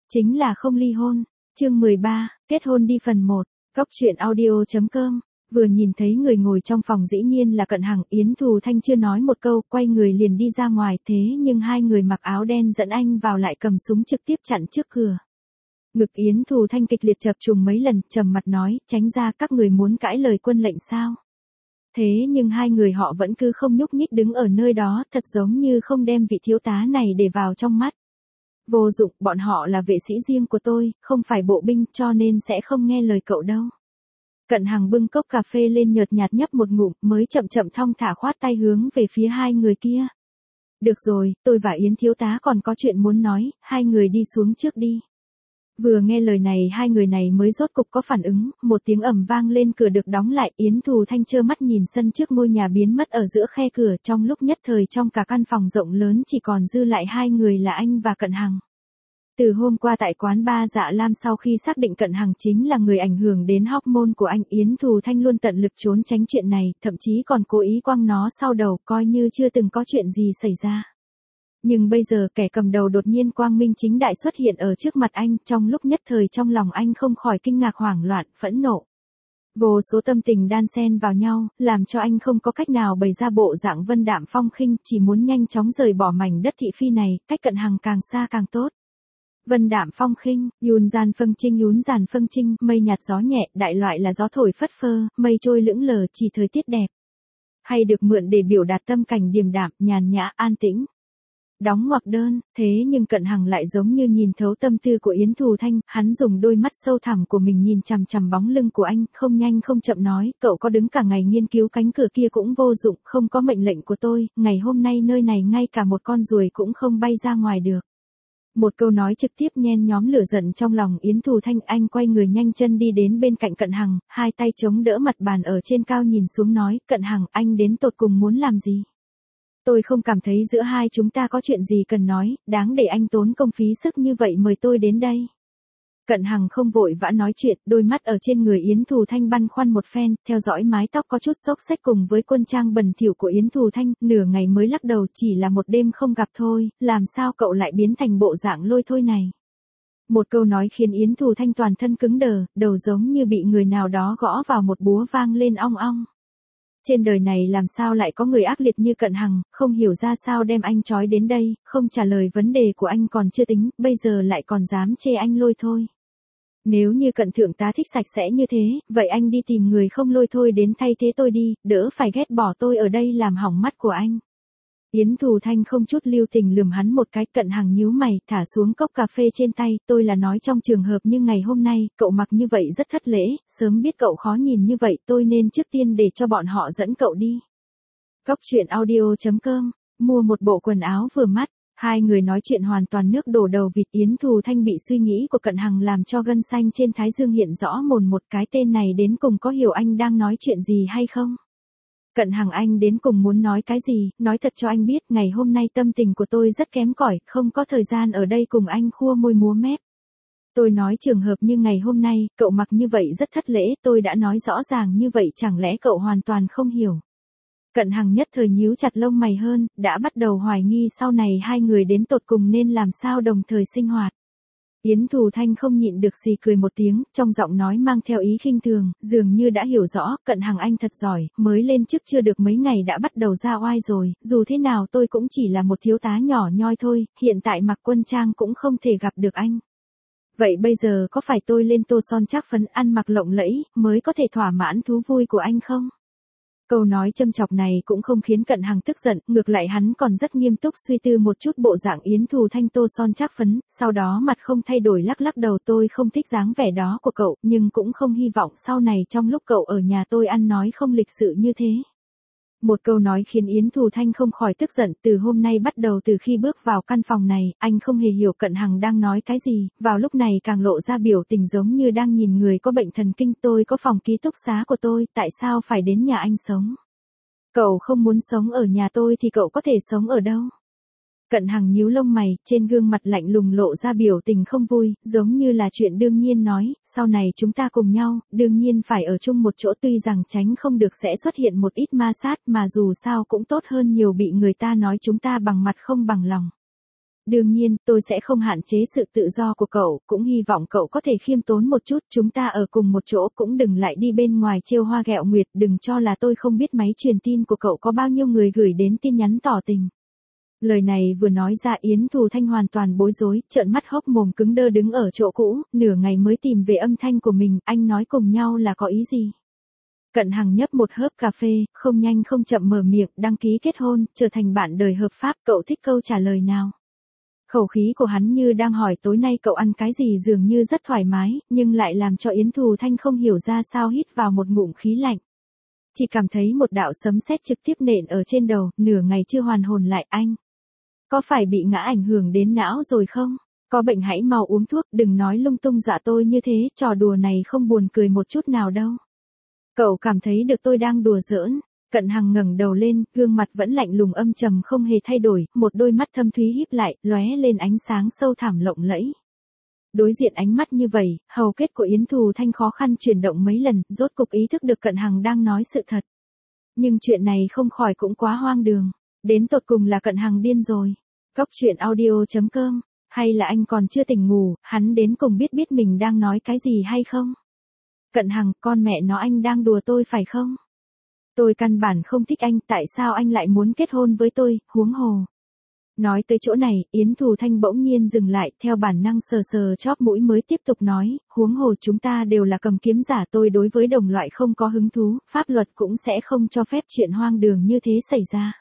Chính là không ly hôn. Chương 13, kết hôn đi phần 1. Góc truyện audio.com. Vừa nhìn thấy người ngồi trong phòng dĩ nhiên là Cận Hằng, Yến Thù Thanh chưa nói một câu, quay người liền đi ra ngoài, thế nhưng hai người mặc áo đen dẫn anh vào lại cầm súng trực tiếp chặn trước cửa. Ngực Yến Thù Thanh kịch liệt chập trùng mấy lần, trầm mặt nói, tránh ra, các người muốn cãi lời quân lệnh sao? Thế nhưng hai người họ vẫn cứ không nhúc nhích đứng ở nơi đó, thật giống như không đem vị thiếu tá này để vào trong mắt. Vô dụng, bọn họ là vệ sĩ riêng của tôi, không phải bộ binh, cho nên sẽ không nghe lời cậu đâu. Cận Hằng bưng cốc cà phê lên nhợt nhạt nhấp một ngụm, mới chậm chậm thong thả khoát tay hướng về phía hai người kia. Được rồi, tôi và Yến thiếu tá còn có chuyện muốn nói, hai người đi xuống trước đi. Vừa nghe lời này hai người này mới rốt cục có phản ứng, một tiếng ầm vang lên, cửa được đóng lại, Yến Thù Thanh trơ mắt nhìn sân trước ngôi nhà biến mất ở giữa khe cửa, trong lúc nhất thời trong cả căn phòng rộng lớn chỉ còn dư lại hai người là anh và Cận Hằng. Từ hôm qua tại quán bar Dạ Lam, sau khi xác định Cận Hằng chính là người ảnh hưởng đến hormone của anh, Yến Thù Thanh luôn tận lực trốn tránh chuyện này, thậm chí còn cố ý quăng nó sau đầu, coi như chưa từng có chuyện gì xảy ra. Nhưng bây giờ kẻ cầm đầu đột nhiên quang minh chính đại xuất hiện ở trước mặt anh, trong lúc nhất thời trong lòng anh không khỏi kinh ngạc, hoảng loạn, phẫn nộ. Vô số tâm tình đan xen vào nhau, làm cho anh không có cách nào bày ra bộ dạng vân đạm phong khinh, chỉ muốn nhanh chóng rời bỏ mảnh đất thị phi này, cách Cận Hằng càng xa càng tốt. Vân đạm phong khinh, yún giàn phân trinh, mây nhạt gió nhẹ, đại loại là gió thổi phất phơ, mây trôi lững lờ, chỉ thời tiết đẹp. Hay được mượn để biểu đạt tâm cảnh điềm đạm, nhàn nhã, an tĩnh. Đóng ngoặc đơn, thế nhưng Cận Hằng lại giống như nhìn thấu tâm tư của Yến Thù Thanh, hắn dùng đôi mắt sâu thẳm của mình nhìn chằm chằm bóng lưng của anh, không nhanh không chậm nói, cậu có đứng cả ngày nghiên cứu cánh cửa kia cũng vô dụng, không có mệnh lệnh của tôi, ngày hôm nay nơi này ngay cả một con ruồi cũng không bay ra ngoài được. Một câu nói trực tiếp nhen nhóm lửa giận trong lòng Yến Thù Thanh, anh quay người nhanh chân đi đến bên cạnh Cận Hằng, hai tay chống đỡ mặt bàn ở trên cao nhìn xuống nói, Cận Hằng, anh đến tột cùng muốn làm gì? Tôi không cảm thấy giữa hai chúng ta có chuyện gì cần nói, đáng để anh tốn công phí sức như vậy mời tôi đến đây. Cận Hằng không vội vã nói chuyện, đôi mắt ở trên người Yến Thù Thanh băn khoăn một phen, theo dõi mái tóc có chút xốc xếch cùng với quân trang bẩn thỉu của Yến Thù Thanh, nửa ngày mới lắc đầu, chỉ là một đêm không gặp thôi, làm sao cậu lại biến thành bộ dạng lôi thôi này. Một câu nói khiến Yến Thù Thanh toàn thân cứng đờ, đầu giống như bị người nào đó gõ vào một búa vang lên ong ong. Trên đời này làm sao lại có người ác liệt như Cận Hằng, không hiểu ra sao đem anh trói đến đây, không trả lời vấn đề của anh còn chưa tính, bây giờ lại còn dám chê anh lôi thôi. Nếu như Cận thượng tá thích sạch sẽ như thế, vậy anh đi tìm người không lôi thôi đến thay thế tôi đi, đỡ phải ghét bỏ tôi ở đây làm hỏng mắt của anh. Yến Thù Thanh không chút lưu tình lườm hắn một cái, Cận Hằng nhíu mày, thả xuống cốc cà phê trên tay, tôi là nói trong trường hợp như ngày hôm nay, cậu mặc như vậy rất thất lễ, sớm biết cậu khó nhìn như vậy tôi nên trước tiên để cho bọn họ dẫn cậu đi. Góc truyện audio.com, mua một bộ quần áo vừa mắt. Hai người nói chuyện hoàn toàn nước đổ đầu vịt, Yến Thù Thanh bị suy nghĩ của Cận Hằng làm cho gân xanh trên thái dương hiện rõ mồn một, cái tên này đến cùng có hiểu anh đang nói chuyện gì hay không? Cận Hằng, anh đến cùng muốn nói cái gì, nói thật cho anh biết, ngày hôm nay tâm tình của tôi rất kém cỏi, không có thời gian ở đây cùng anh khua môi múa mép. Tôi nói trường hợp như ngày hôm nay, cậu mặc như vậy rất thất lễ, tôi đã nói rõ ràng như vậy, chẳng lẽ cậu hoàn toàn không hiểu? Cận Hằng nhất thời nhíu chặt lông mày hơn, đã bắt đầu hoài nghi sau này hai người đến tột cùng nên làm sao đồng thời sinh hoạt. Yến Thù Thanh không nhịn được xì cười một tiếng, trong giọng nói mang theo ý khinh thường, dường như đã hiểu rõ, Cận Hằng anh thật giỏi, mới lên chức chưa được mấy ngày đã bắt đầu ra oai rồi, dù thế nào tôi cũng chỉ là một thiếu tá nhỏ nhoi thôi, hiện tại mặc quân trang cũng không thể gặp được anh. Vậy bây giờ có phải tôi lên tô son trác phấn ăn mặc lộng lẫy, mới có thể thỏa mãn thú vui của anh không? Câu nói châm chọc này cũng không khiến Cận Hằng tức giận, ngược lại hắn còn rất nghiêm túc suy tư một chút bộ dạng Yến Thù Thanh tô son trác phấn, sau đó mặt không thay đổi lắc lắc đầu, tôi không thích dáng vẻ đó của cậu, nhưng cũng không hy vọng sau này trong lúc cậu ở nhà tôi ăn nói không lịch sự như thế. Một câu nói khiến Yến Thù Thanh không khỏi tức giận, từ hôm nay bắt đầu, từ khi bước vào căn phòng này, anh không hề hiểu Cận Hằng đang nói cái gì, vào lúc này càng lộ ra biểu tình giống như đang nhìn người có bệnh thần kinh, tôi có phòng ký túc xá của tôi, tại sao phải đến nhà anh sống? Cậu không muốn sống ở nhà tôi thì cậu có thể sống ở đâu? Cận Hằng nhíu lông mày, trên gương mặt lạnh lùng lộ ra biểu tình không vui, giống như là chuyện đương nhiên nói, sau này chúng ta cùng nhau, đương nhiên phải ở chung một chỗ, tuy rằng tránh không được sẽ xuất hiện một ít ma sát, mà dù sao cũng tốt hơn nhiều bị người ta nói chúng ta bằng mặt không bằng lòng. Đương nhiên, tôi sẽ không hạn chế sự tự do của cậu, cũng hy vọng cậu có thể khiêm tốn một chút, chúng ta ở cùng một chỗ cũng đừng lại đi bên ngoài trêu hoa ghẹo nguyệt, đừng cho là tôi không biết máy truyền tin của cậu có bao nhiêu người gửi đến tin nhắn tỏ tình. Lời này vừa nói ra Yến Thù Thanh hoàn toàn bối rối, trợn mắt hốc mồm cứng đơ đứng ở chỗ cũ, nửa ngày mới tìm về âm thanh của mình, anh nói cùng nhau là có ý gì? Cận Hằng nhấp một hớp cà phê, không nhanh không chậm mở miệng, đăng ký kết hôn, trở thành bạn đời hợp pháp, cậu thích câu trả lời nào? Khẩu khí của hắn như đang hỏi tối nay cậu ăn cái gì dường như rất thoải mái, nhưng lại làm cho Yến Thù Thanh không hiểu ra sao hít vào một ngụm khí lạnh. Chỉ cảm thấy một đạo sấm sét trực tiếp nện ở trên đầu, nửa ngày chưa hoàn hồn lại anh. Có phải bị ngã ảnh hưởng đến não rồi không? Có bệnh hãy mau uống thuốc, đừng nói lung tung dọa tôi như thế, trò đùa này không buồn cười một chút nào đâu. Cậu cảm thấy được tôi đang đùa giỡn. Cận Hằng ngẩng đầu lên, gương mặt vẫn lạnh lùng âm trầm không hề thay đổi, một đôi mắt thâm thúy híp lại, lóe lên ánh sáng sâu thẳm lộng lẫy. Đối diện ánh mắt như vậy, hầu kết của Yến Thù Thanh khó khăn chuyển động mấy lần, rốt cục ý thức được Cận Hằng đang nói sự thật. Nhưng chuyện này không khỏi cũng quá hoang đường. Đến tột cùng là Cận Hằng điên rồi. Cóc truyện audio.com, hay là anh còn chưa tỉnh ngủ, hắn đến cùng biết mình đang nói cái gì hay không? Cận Hằng, con mẹ nó anh đang đùa tôi phải không? Tôi căn bản không thích anh, tại sao anh lại muốn kết hôn với tôi, huống hồ. Nói tới chỗ này, Yến Thù Thanh bỗng nhiên dừng lại, theo bản năng sờ sờ chóp mũi mới tiếp tục nói, huống hồ chúng ta đều là cầm kiếm giả, tôi đối với đồng loại không có hứng thú, pháp luật cũng sẽ không cho phép chuyện hoang đường như thế xảy ra.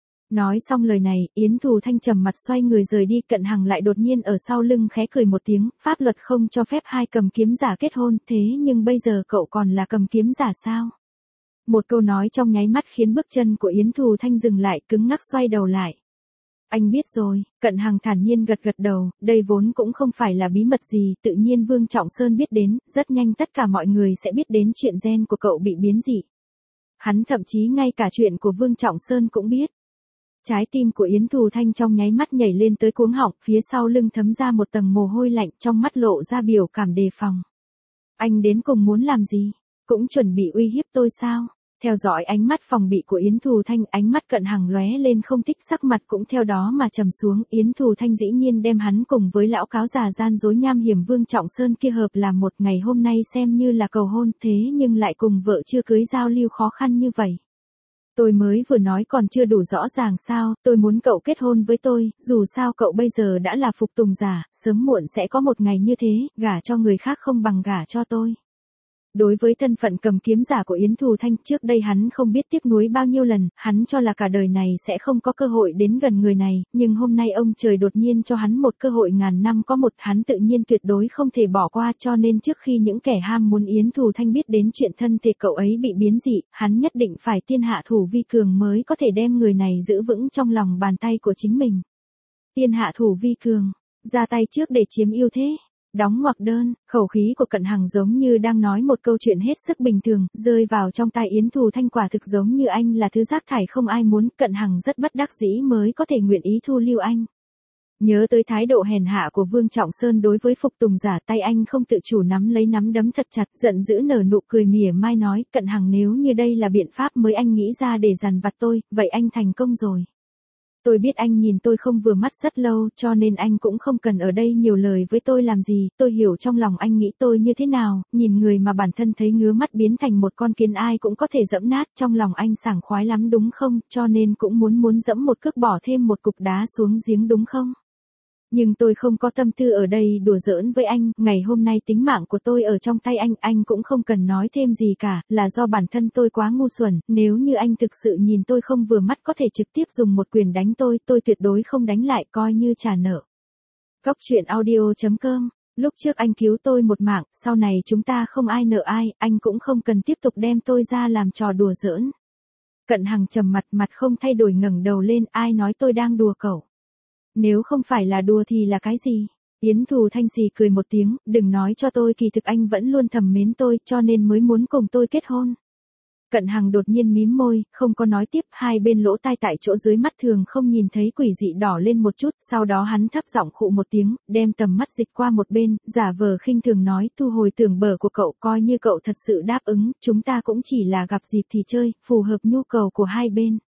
Nói xong lời này, Yến Thù Thanh trầm mặt xoay người rời đi, Cận Hằng lại đột nhiên ở sau lưng khẽ cười một tiếng, pháp luật không cho phép hai cầm kiếm giả kết hôn, thế nhưng bây giờ cậu còn là cầm kiếm giả sao? Một câu nói trong nháy mắt khiến bước chân của Yến Thù Thanh dừng lại, cứng ngắc xoay đầu lại. Anh biết rồi, Cận Hằng thản nhiên gật gật đầu, đây vốn cũng không phải là bí mật gì, tự nhiên Vương Trọng Sơn biết đến, rất nhanh tất cả mọi người sẽ biết đến chuyện gen của cậu bị biến dị. Hắn thậm chí ngay cả chuyện của Vương Trọng Sơn cũng biết. Trái tim của Yến Thù Thanh trong nháy mắt nhảy lên tới cuống họng, phía sau lưng thấm ra một tầng mồ hôi lạnh, trong mắt lộ ra biểu cảm đề phòng. Anh đến cùng muốn làm gì? Cũng chuẩn bị uy hiếp tôi sao? Theo dõi ánh mắt phòng bị của Yến Thù Thanh, ánh mắt Cận Hằng lóe lên không thích, sắc mặt cũng theo đó mà trầm xuống. Yến Thù Thanh dĩ nhiên đem hắn cùng với lão cáo già gian dối nham hiểm Vương Trọng Sơn kia hợp làm một, ngày hôm nay xem như là cầu hôn, thế nhưng lại cùng vợ chưa cưới giao lưu khó khăn như vậy. Tôi mới vừa nói còn chưa đủ rõ ràng sao, tôi muốn cậu kết hôn với tôi, dù sao cậu bây giờ đã là phục tùng giả, sớm muộn sẽ có một ngày như thế, gả cho người khác không bằng gả cho tôi. Đối với thân phận cầm kiếm giả của Yến Thù Thanh, trước đây hắn không biết tiếc nuối bao nhiêu lần, hắn cho là cả đời này sẽ không có cơ hội đến gần người này, nhưng hôm nay ông trời đột nhiên cho hắn một cơ hội ngàn năm có một, hắn tự nhiên tuyệt đối không thể bỏ qua, cho nên trước khi những kẻ ham muốn Yến Thù Thanh biết đến chuyện thân thể cậu ấy bị biến dị, hắn nhất định phải tiên hạ thủ vi cường mới có thể đem người này giữ vững trong lòng bàn tay của chính mình. Tiên hạ thủ vi cường, ra tay trước để chiếm ưu thế. Đóng ngoặc đơn, khẩu khí của Cận Hằng giống như đang nói một câu chuyện hết sức bình thường, rơi vào trong tai Yến Thù Thanh quả thực giống như anh là thứ rác thải không ai muốn, Cận Hằng rất bất đắc dĩ mới có thể nguyện ý thu lưu anh. Nhớ tới thái độ hèn hạ của Vương Trọng Sơn đối với phục tùng giả, tay anh không tự chủ nắm lấy nắm đấm thật chặt, giận dữ nở nụ cười mỉa mai nói, Cận Hằng nếu như đây là biện pháp mới anh nghĩ ra để dằn vặt tôi, vậy anh thành công rồi. Tôi biết anh nhìn tôi không vừa mắt rất lâu, cho nên anh cũng không cần ở đây nhiều lời với tôi làm gì, tôi hiểu trong lòng anh nghĩ tôi như thế nào, nhìn người mà bản thân thấy ngứa mắt biến thành một con kiến ai cũng có thể dẫm nát, trong lòng anh sảng khoái lắm đúng không, cho nên cũng muốn dẫm một cước bỏ thêm một cục đá xuống giếng đúng không? Nhưng tôi không có tâm tư ở đây đùa giỡn với anh, ngày hôm nay tính mạng của tôi ở trong tay anh cũng không cần nói thêm gì cả, là do bản thân tôi quá ngu xuẩn, nếu như anh thực sự nhìn tôi không vừa mắt có thể trực tiếp dùng một quyền đánh tôi tuyệt đối không đánh lại, coi như trả nợ. Cóc truyện audio.com, lúc trước anh cứu tôi một mạng, sau này chúng ta không ai nợ ai, anh cũng không cần tiếp tục đem tôi ra làm trò đùa giỡn. Cận Hằng trầm mặt không thay đổi ngẩng đầu lên, ai nói tôi đang đùa cậu? Nếu không phải là đùa thì là cái gì? Yến Thù Thanh xì cười một tiếng, đừng nói cho tôi kỳ thực anh vẫn luôn thầm mến tôi, cho nên mới muốn cùng tôi kết hôn. Cận Hằng đột nhiên mím môi, không có nói tiếp, hai bên lỗ tai tại chỗ dưới mắt thường không nhìn thấy quỷ dị đỏ lên một chút, sau đó hắn thấp giọng khụ một tiếng, đem tầm mắt dịch qua một bên, giả vờ khinh thường nói, thu hồi tưởng bở của cậu, coi như cậu thật sự đáp ứng, chúng ta cũng chỉ là gặp dịp thì chơi, phù hợp nhu cầu của hai bên.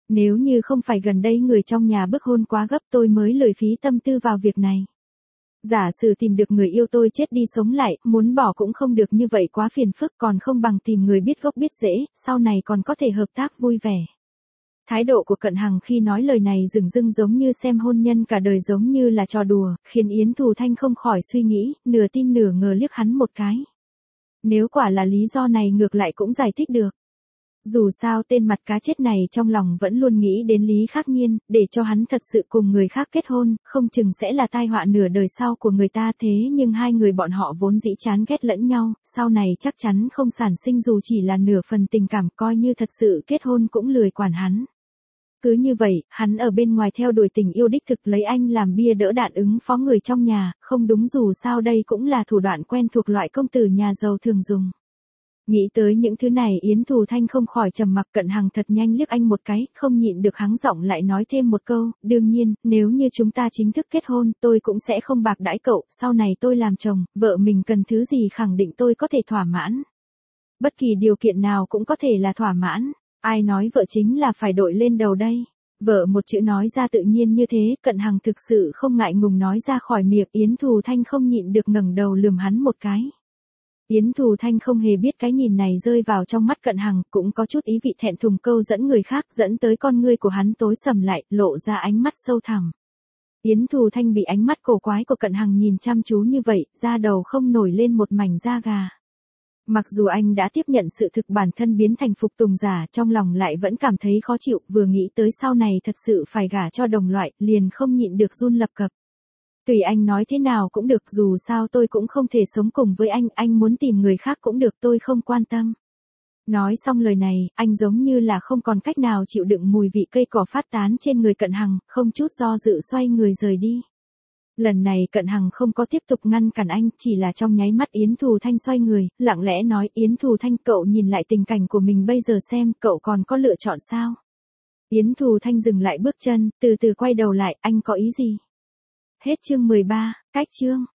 Nếu như không phải gần đây người trong nhà bức hôn quá gấp tôi mới lười phí tâm tư vào việc này. Giả sử tìm được người yêu tôi chết đi sống lại, muốn bỏ cũng không được như vậy quá phiền phức còn không bằng tìm người biết gốc biết rễ, sau này còn có thể hợp tác vui vẻ. Thái độ của Cận Hằng khi nói lời này dửng dưng giống như xem hôn nhân cả đời giống như là trò đùa, khiến Yến Thù Thanh không khỏi suy nghĩ, nửa tin nửa ngờ liếc hắn một cái. Nếu quả là lý do này ngược lại cũng giải thích được. Dù sao tên mặt cá chết này trong lòng vẫn luôn nghĩ đến Lý Khắc Nhiên, để cho hắn thật sự cùng người khác kết hôn, không chừng sẽ là tai họa nửa đời sau của người ta thế nhưng hai người bọn họ vốn dĩ chán ghét lẫn nhau, sau này chắc chắn không sản sinh dù chỉ là nửa phần tình cảm coi như thật sự kết hôn cũng lười quản hắn. Cứ như vậy, hắn ở bên ngoài theo đuổi tình yêu đích thực lấy anh làm bia đỡ đạn ứng phó người trong nhà, không đúng dù sao đây cũng là thủ đoạn quen thuộc loại công tử nhà giàu thường dùng. Nghĩ tới những thứ này Yến Thù Thanh không khỏi trầm mặc. Cận Hằng thật nhanh liếc anh một cái, không nhịn được hắng giọng lại nói thêm một câu, đương nhiên, nếu như chúng ta chính thức kết hôn, tôi cũng sẽ không bạc đãi cậu, sau này tôi làm chồng, vợ mình cần thứ gì khẳng định tôi có thể thỏa mãn. Bất kỳ điều kiện nào cũng có thể là thỏa mãn, ai nói vợ chính là phải đội lên đầu đây. Vợ một chữ nói ra tự nhiên như thế, Cận Hằng thực sự không ngại ngùng nói ra khỏi miệng. Yến Thù Thanh không nhịn được ngẩng đầu lườm hắn một cái. Yến Thù Thanh không hề biết cái nhìn này rơi vào trong mắt Cận Hằng, cũng có chút ý vị thẹn thùng câu dẫn người khác, dẫn tới con ngươi của hắn tối sầm lại, lộ ra ánh mắt sâu thẳm. Yến Thù Thanh bị ánh mắt cổ quái của Cận Hằng nhìn chăm chú như vậy, da đầu không nổi lên một mảnh da gà. Mặc dù anh đã tiếp nhận sự thực bản thân biến thành phục tùng giả, trong lòng lại vẫn cảm thấy khó chịu, vừa nghĩ tới sau này thật sự phải gả cho đồng loại, liền không nhịn được run lập cập. Tùy anh nói thế nào cũng được, dù sao tôi cũng không thể sống cùng với anh muốn tìm người khác cũng được, tôi không quan tâm. Nói xong lời này, anh giống như là không còn cách nào chịu đựng mùi vị cây cỏ phát tán trên người Cận Hằng, không chút do dự xoay người rời đi. Lần này Cận Hằng không có tiếp tục ngăn cản anh, chỉ là trong nháy mắt Yến Thù Thanh xoay người, lặng lẽ nói, Yến Thù Thanh, cậu nhìn lại tình cảnh của mình bây giờ xem, cậu còn có lựa chọn sao? Yến Thù Thanh dừng lại bước chân, từ từ quay đầu lại, anh có ý gì? Hết chương 13, cách chương.